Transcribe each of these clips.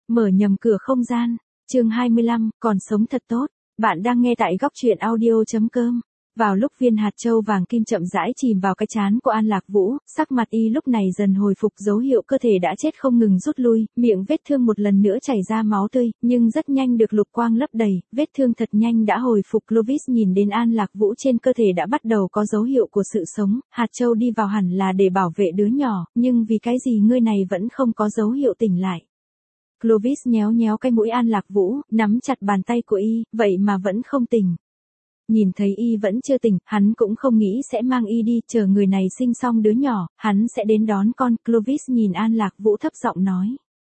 Mở nhầm cửa không gian. Chương 25, còn sống thật tốt. Bạn đang nghe tại góc truyện audio.com. Vào lúc viên hạt châu vàng kim chậm rãi chìm vào cái trán của An Lạc Vũ, sắc mặt y lúc này dần hồi phục, dấu hiệu cơ thể đã chết không ngừng rút lui, miệng vết thương một lần nữa chảy ra máu tươi, nhưng rất nhanh được lục quang lấp đầy, vết thương thật nhanh đã hồi phục. Clovis nhìn đến An Lạc Vũ trên cơ thể đã bắt đầu có dấu hiệu của sự sống, hạt châu đi vào hẳn là để bảo vệ đứa nhỏ, nhưng vì cái gì ngươi này vẫn không có dấu hiệu tỉnh lại. Clovis nhéo nhéo cái mũi An Lạc Vũ, nắm chặt bàn tay của y, vậy mà vẫn không tỉnh. Nhìn thấy y vẫn chưa tỉnh, hắn cũng không nghĩ sẽ mang y đi, chờ người này sinh xong đứa nhỏ, hắn sẽ đến đón con. Clovis nhìn An Lạc Vũ thấp giọng nói.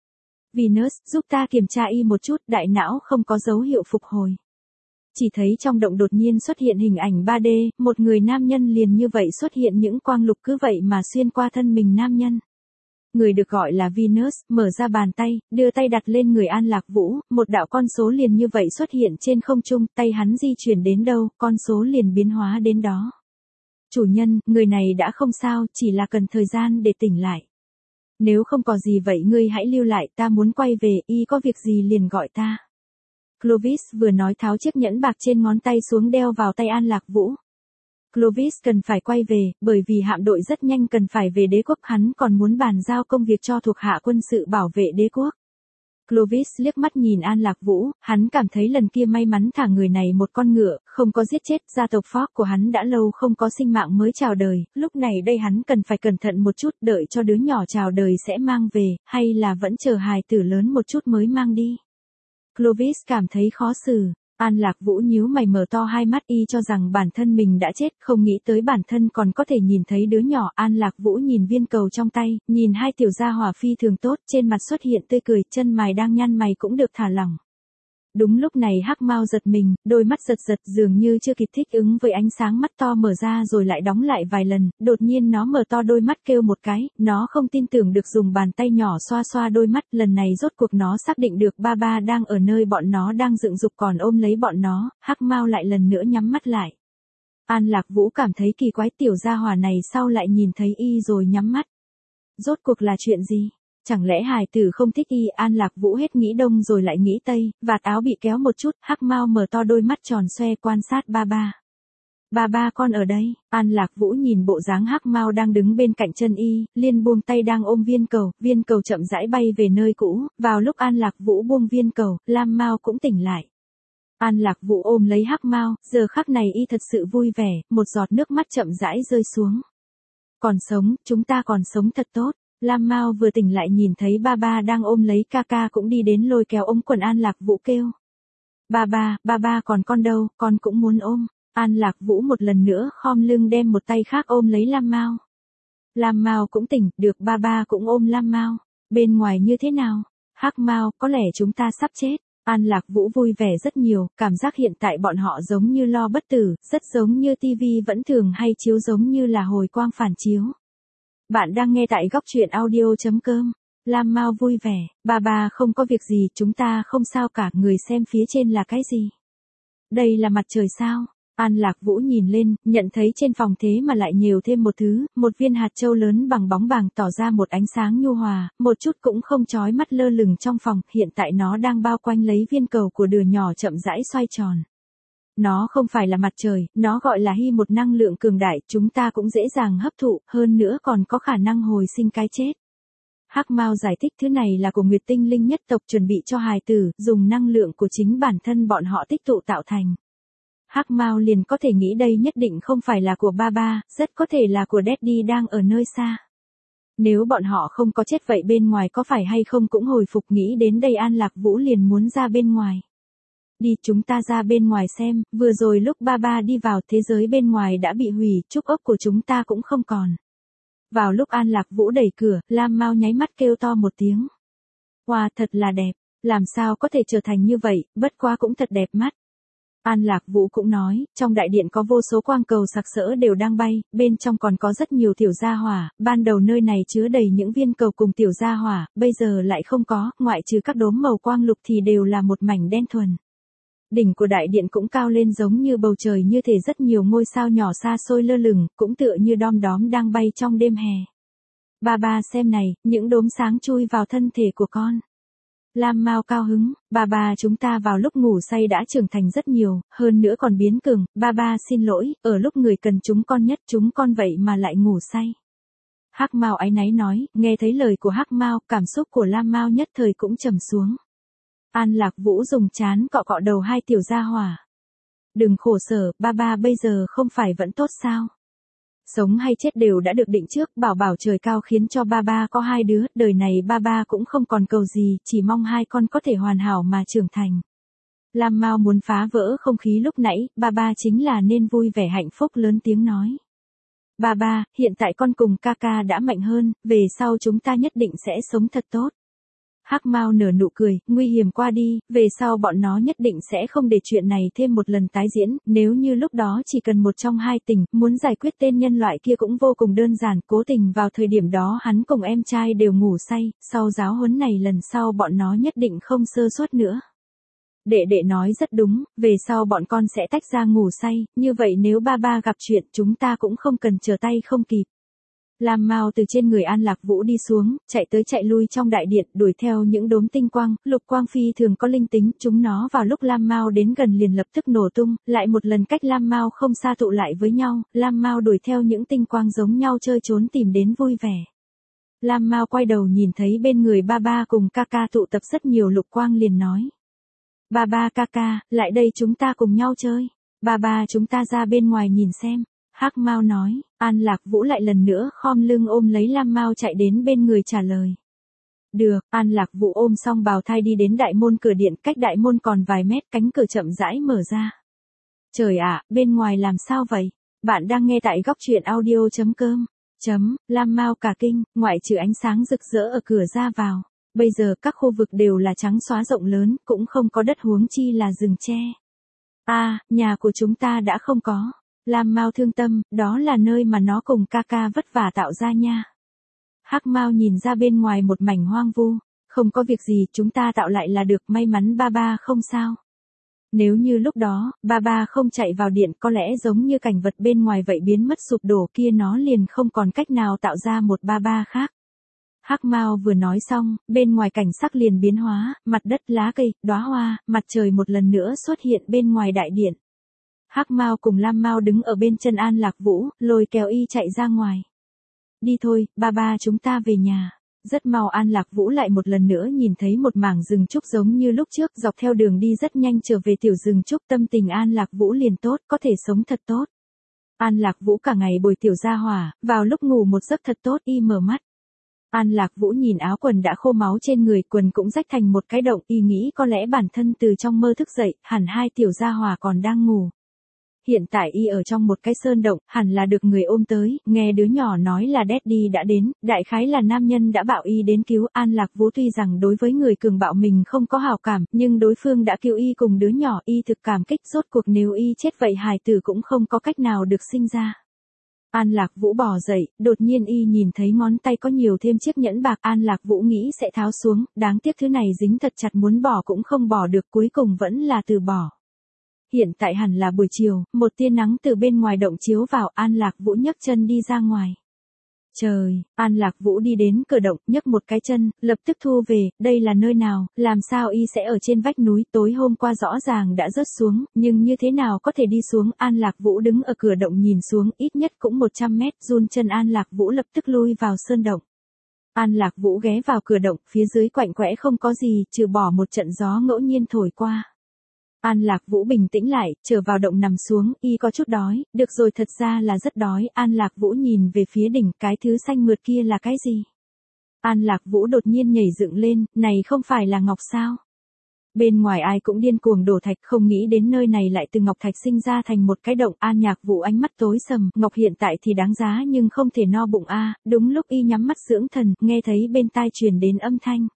Venus, giúp ta kiểm tra y một chút, đại não không có dấu hiệu phục hồi. Chỉ thấy trong động đột nhiên xuất hiện hình ảnh 3D, một người nam nhân liền như vậy xuất hiện, những quang lục cứ vậy mà xuyên qua thân mình nam nhân. Người được gọi là Venus, mở ra bàn tay, đưa tay đặt lên người An Lạc Vũ, một đạo con số liền như vậy xuất hiện trên không trung, tay hắn di chuyển đến đâu, con số liền biến hóa đến đó. Chủ nhân, người này đã không sao, chỉ là cần thời gian để tỉnh lại. Nếu không có gì vậy ngươi hãy lưu lại, ta muốn quay về, y có việc gì liền gọi ta. Clovis vừa nói tháo chiếc nhẫn bạc trên ngón tay xuống đeo vào tay An Lạc Vũ. Clovis cần phải quay về, bởi vì hạm đội rất nhanh cần phải về đế quốc, hắn còn muốn bàn giao công việc cho thuộc hạ quân sự bảo vệ đế quốc. Clovis liếc mắt nhìn An Lạc Vũ, hắn cảm thấy lần kia may mắn thả người này một con ngựa, không có giết chết, gia tộc Fogg của hắn đã lâu không có sinh mạng mới chào đời, lúc này đây hắn cần phải cẩn thận một chút, đợi cho đứa nhỏ chào đời sẽ mang về, hay là vẫn chờ hài tử lớn một chút mới mang đi. Clovis cảm thấy khó xử. An Lạc Vũ nhíu mày mở to hai mắt, y cho rằng bản thân mình đã chết, không nghĩ tới bản thân còn có thể nhìn thấy đứa nhỏ. An Lạc Vũ nhìn viên cầu trong tay, nhìn hai tiểu gia hỏa phi thường tốt, trên mặt xuất hiện tươi cười, chân mày đang nhăn mày cũng được thả lỏng. Đúng lúc này Hắc Mao giật mình, đôi mắt giật giật dường như chưa kịp thích ứng với ánh sáng, mắt to mở ra rồi lại đóng lại vài lần, đột nhiên nó mở to đôi mắt kêu một cái, nó không tin tưởng được dùng bàn tay nhỏ xoa xoa đôi mắt, lần này rốt cuộc nó xác định được ba ba đang ở nơi bọn nó đang dựng dục còn ôm lấy bọn nó. Hắc Mao lại lần nữa nhắm mắt lại. An Lạc Vũ cảm thấy kỳ quái, tiểu gia hỏa này sau lại nhìn thấy y rồi nhắm mắt. Rốt cuộc là chuyện gì? Chẳng lẽ hài tử không thích y? An Lạc Vũ hết nghĩ đông rồi lại nghĩ tây, vạt áo bị kéo một chút, Hắc Mao mở to đôi mắt tròn xoe quan sát ba ba. Ba ba con ở đây. An Lạc Vũ nhìn bộ dáng Hắc Mao đang đứng bên cạnh chân y, liền buông tay đang ôm viên cầu chậm rãi bay về nơi cũ, vào lúc An Lạc Vũ buông viên cầu, Lam Mao cũng tỉnh lại. An Lạc Vũ ôm lấy Hắc Mao, giờ khắc này y thật sự vui vẻ, một giọt nước mắt chậm rãi rơi xuống. Còn sống, chúng ta còn sống thật tốt. Lam Mao vừa tỉnh lại nhìn thấy ba ba đang ôm lấy ca ca cũng đi đến lôi kéo ống quần An Lạc Vũ kêu. Ba ba còn con đâu, con cũng muốn ôm. An Lạc Vũ một lần nữa khom lưng đem một tay khác ôm lấy Lam Mao. Lam Mao cũng tỉnh, được ba ba cũng ôm Lam Mao. Bên ngoài như thế nào? Hắc Mao, có lẽ chúng ta sắp chết. An Lạc Vũ vui vẻ rất nhiều, cảm giác hiện tại bọn họ giống như lo bất tử, rất giống như tivi vẫn thường hay chiếu, giống như là hồi quang phản chiếu. Bạn đang nghe tại góc truyện audio.com. Lam Mao vui vẻ, ba ba không có việc gì, chúng ta không sao cả, người xem phía trên là cái gì? Đây là mặt trời sao? An Lạc Vũ nhìn lên, nhận thấy trên phòng thế mà lại nhiều thêm một thứ, một viên hạt châu lớn bằng bóng vàng tỏ ra một ánh sáng nhu hòa, một chút cũng không chói mắt lơ lửng trong phòng, hiện tại nó đang bao quanh lấy viên cầu của đứa nhỏ chậm rãi xoay tròn. Nó không phải là mặt trời, nó gọi là hy, một năng lượng cường đại, chúng ta cũng dễ dàng hấp thụ, hơn nữa còn có khả năng hồi sinh cái chết. Hắc Mao giải thích thứ này là của Nguyệt Tinh Linh nhất tộc chuẩn bị cho hài tử, dùng năng lượng của chính bản thân bọn họ tích tụ tạo thành. Hắc Mao liền có thể nghĩ đây nhất định không phải là của ba ba, rất có thể là của Daddy đang ở nơi xa. Nếu bọn họ không có chết vậy bên ngoài có phải hay không cũng hồi phục, nghĩ đến đây An Lạc Vũ liền muốn ra bên ngoài. Đi, chúng ta ra bên ngoài xem, vừa rồi lúc ba ba đi vào thế giới bên ngoài đã bị hủy, trúc ốc của chúng ta cũng không còn. Vào lúc An Lạc Vũ đẩy cửa, Lam Mao nháy mắt kêu to một tiếng. Wow, thật là đẹp, làm sao có thể trở thành như vậy, bất quá cũng thật đẹp mắt. An Lạc Vũ cũng nói, trong đại điện có vô số quang cầu sặc sỡ đều đang bay, bên trong còn có rất nhiều tiểu gia hỏa, ban đầu nơi này chứa đầy những viên cầu cùng tiểu gia hỏa, bây giờ lại không có, ngoại trừ các đốm màu quang lục thì đều là một mảnh đen thuần. Đỉnh của đại điện cũng cao lên giống như bầu trời, như thể rất nhiều ngôi sao nhỏ xa xôi lơ lửng, cũng tựa như đom đóm đang bay trong đêm hè. Ba ba xem này, những đốm sáng chui vào thân thể của con. Lam Mao cao hứng, ba chúng ta vào lúc ngủ say đã trưởng thành rất nhiều, hơn nữa còn biến cường, ba xin lỗi, ở lúc người cần chúng con nhất chúng con vậy mà lại ngủ say. Hắc Mao áy náy nói, nghe thấy lời của Hắc Mao, cảm xúc của Lam Mao nhất thời cũng trầm xuống. An Lạc Vũ dùng trán cọ cọ đầu hai tiểu gia hỏa. Đừng khổ sở, ba bây giờ không phải vẫn tốt sao? Sống hay chết đều đã được định trước, bảo bảo trời cao khiến cho ba có hai đứa, đời này ba cũng không còn cầu gì, chỉ mong hai con có thể hoàn hảo mà trưởng thành. Lam Mao muốn phá vỡ không khí lúc nãy, ba chính là nên vui vẻ hạnh phúc lớn tiếng nói. Ba, hiện tại con cùng ca đã mạnh hơn, về sau chúng ta nhất định sẽ sống thật tốt. Hắc Mao nở nụ cười, nguy hiểm qua đi, về sau bọn nó nhất định sẽ không để chuyện này thêm một lần tái diễn, nếu như lúc đó chỉ cần một trong hai tình, muốn giải quyết tên nhân loại kia cũng vô cùng đơn giản, cố tình vào thời điểm đó hắn cùng em trai đều ngủ say, sau giáo huấn này lần sau bọn nó nhất định không sơ suất nữa. Đệ nói rất đúng, về sau bọn con sẽ tách ra ngủ say, như vậy nếu ba gặp chuyện chúng ta cũng không cần trở tay không kịp. Lam Mao từ trên người An Lạc Vũ đi xuống, chạy tới chạy lui trong đại điện, đuổi theo những đốm tinh quang, lục quang phi thường có linh tính, chúng nó vào lúc Lam Mao đến gần liền lập tức nổ tung, lại một lần cách Lam Mao không xa tụ lại với nhau, Lam Mao đuổi theo những tinh quang giống nhau chơi trốn tìm đến vui vẻ. Lam Mao quay đầu nhìn thấy bên người ba cùng ca tụ tập rất nhiều lục quang liền nói. Ba ca, lại đây chúng ta cùng nhau chơi. Ba chúng ta ra bên ngoài nhìn xem. Hắc Mao nói, An Lạc Vũ lại lần nữa khom lưng ôm lấy Lam Mao chạy đến bên người trả lời. Được, An Lạc Vũ ôm xong bào thai đi đến đại môn cửa điện, cách đại môn còn vài mét, cánh cửa chậm rãi mở ra. Trời ạ, bên ngoài làm sao vậy? Bạn đang nghe tại góc truyện audio.com. Lam Mao cả kinh, ngoại trừ ánh sáng rực rỡ ở cửa ra vào. Bây giờ các khu vực đều là trắng xóa rộng lớn, cũng không có đất huống chi là rừng tre. Nhà của chúng ta đã không có. Lam Mao thương tâm, đó là nơi mà nó cùng ca vất vả tạo ra nha. Hắc Mao nhìn ra bên ngoài một mảnh hoang vu, không có việc gì, chúng ta tạo lại là được, may mắn ba không sao. Nếu như lúc đó, ba không chạy vào điện có lẽ giống như cảnh vật bên ngoài vậy biến mất sụp đổ kia nó liền không còn cách nào tạo ra một ba khác. Hắc Mao vừa nói xong, bên ngoài cảnh sắc liền biến hóa, mặt đất, lá cây, đóa hoa, mặt trời một lần nữa xuất hiện bên ngoài đại điện. Hắc Mao cùng Lam Mao đứng ở bên chân An Lạc Vũ, lôi kéo y chạy ra ngoài. Đi thôi, ba chúng ta về nhà. Rất mau An Lạc Vũ lại một lần nữa nhìn thấy một mảng rừng trúc giống như lúc trước, dọc theo đường đi rất nhanh trở về tiểu rừng trúc, tâm tình An Lạc Vũ liền tốt, có thể sống thật tốt. An Lạc Vũ cả ngày bồi tiểu gia hỏa, vào lúc ngủ một giấc thật tốt, y mở mắt. An Lạc Vũ nhìn áo quần đã khô máu trên người, quần cũng rách thành một cái động, y nghĩ có lẽ bản thân từ trong mơ thức dậy, hẳn hai tiểu gia hỏa còn đang ngủ. Hiện tại y ở trong một cái sơn động, hẳn là được người ôm tới, nghe đứa nhỏ nói là Daddy đã đến, đại khái là nam nhân đã bảo y đến cứu. An Lạc Vũ tuy rằng đối với người cường bạo mình không có hảo cảm, nhưng đối phương đã cứu y cùng đứa nhỏ, y thực cảm kích, rốt cuộc nếu y chết vậy hài tử cũng không có cách nào được sinh ra. An Lạc Vũ bò dậy, đột nhiên y nhìn thấy ngón tay có nhiều thêm chiếc nhẫn bạc, An Lạc Vũ nghĩ sẽ tháo xuống, đáng tiếc thứ này dính thật chặt, muốn bỏ cũng không bỏ được, cuối cùng vẫn là từ bỏ. Hiện tại hẳn là buổi chiều, một tia nắng từ bên ngoài động chiếu vào, An Lạc Vũ nhấc chân đi ra ngoài. Trời, An Lạc Vũ đi đến cửa động, nhấc một cái chân, lập tức thu về, đây là nơi nào, làm sao y sẽ ở trên vách núi, tối hôm qua rõ ràng đã rớt xuống, nhưng như thế nào có thể đi xuống. An Lạc Vũ đứng ở cửa động nhìn xuống, ít nhất cũng 100 mét, run chân An Lạc Vũ lập tức lui vào sơn động. An Lạc Vũ ghé vào cửa động, phía dưới quạnh quẽ không có gì, trừ bỏ một trận gió ngẫu nhiên thổi qua. An Lạc Vũ bình tĩnh lại, trở vào động nằm xuống, y có chút đói, được rồi, thật ra là rất đói. An Lạc Vũ nhìn về phía đỉnh, cái thứ xanh mượt kia là cái gì? An Lạc Vũ đột nhiên nhảy dựng lên, này không phải là ngọc sao? Bên ngoài ai cũng điên cuồng đổ thạch, không nghĩ đến nơi này lại từ ngọc thạch sinh ra thành một cái động. An Lạc Vũ ánh mắt tối sầm, ngọc hiện tại thì đáng giá nhưng không thể no bụng a. Đúng lúc y nhắm mắt dưỡng thần, nghe thấy bên tai truyền đến âm thanh.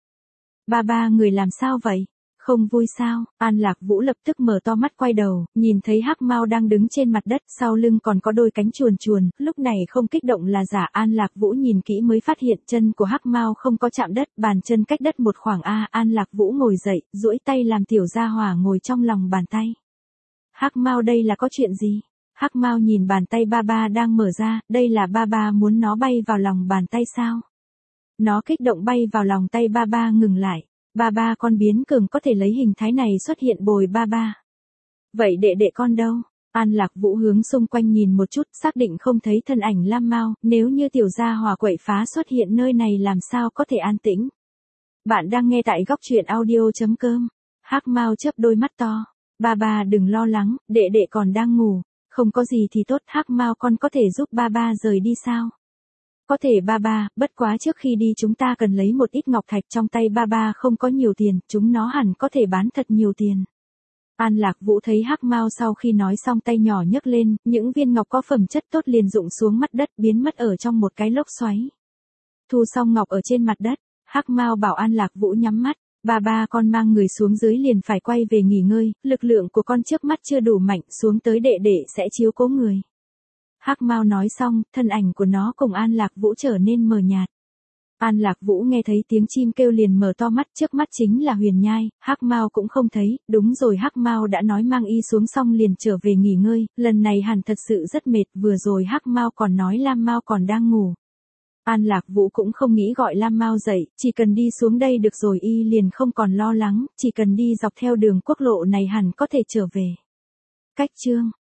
Ba người làm sao vậy? Không vui sao? An Lạc Vũ lập tức mở to mắt quay đầu, nhìn thấy Hắc Mao đang đứng trên mặt đất, sau lưng còn có đôi cánh chuồn chuồn, lúc này không kích động là giả. An Lạc Vũ nhìn kỹ mới phát hiện chân của Hắc Mao không có chạm đất, bàn chân cách đất một khoảng a. An Lạc Vũ ngồi dậy, duỗi tay làm tiểu gia hỏa ngồi trong lòng bàn tay. Hắc Mao, đây là có chuyện gì? Hắc Mao nhìn bàn tay ba đang mở ra, đây là ba muốn nó bay vào lòng bàn tay sao? Nó kích động bay vào lòng tay ba ngừng lại. Ba ba con biến cường có thể lấy hình thái này xuất hiện bồi ba ba. Vậy đệ đệ con đâu? An Lạc Vũ hướng xung quanh nhìn một chút, xác định không thấy thân ảnh Lam Mao, nếu như tiểu gia hòa quậy phá xuất hiện nơi này làm sao có thể an tĩnh. Bạn đang nghe tại góc truyện audio.com. Hắc Mao chớp đôi mắt to. Ba ba đừng lo lắng, đệ đệ còn đang ngủ. Không có gì thì tốt, Hắc Mao con có thể giúp ba ba rời đi sao? Có thể ba ba, bất quá trước khi đi chúng ta cần lấy một ít ngọc thạch, trong tay ba ba không có nhiều tiền, chúng nó hẳn có thể bán thật nhiều tiền. An Lạc Vũ thấy Hắc Mao sau khi nói xong tay nhỏ nhấc lên, những viên ngọc có phẩm chất tốt liền rụng xuống mặt đất, biến mất ở trong một cái lốc xoáy. Thu xong ngọc ở trên mặt đất, Hắc Mao bảo An Lạc Vũ nhắm mắt, ba ba con mang người xuống dưới liền phải quay về nghỉ ngơi, lực lượng của con trước mắt chưa đủ mạnh, xuống tới đệ đệ sẽ chiếu cố người. Hắc Mao nói xong, thân ảnh của nó cùng An Lạc Vũ trở nên mờ nhạt. An Lạc Vũ nghe thấy tiếng chim kêu liền mở to mắt, trước mắt chính là Huyền Nhai, Hắc Mao cũng không thấy, đúng rồi Hắc Mao đã nói mang y xuống xong liền trở về nghỉ ngơi, lần này hẳn thật sự rất mệt, vừa rồi Hắc Mao còn nói Lam Mao còn đang ngủ. An Lạc Vũ cũng không nghĩ gọi Lam Mao dậy, chỉ cần đi xuống đây được rồi y liền không còn lo lắng, chỉ cần đi dọc theo đường quốc lộ này hẳn có thể trở về. Cách chương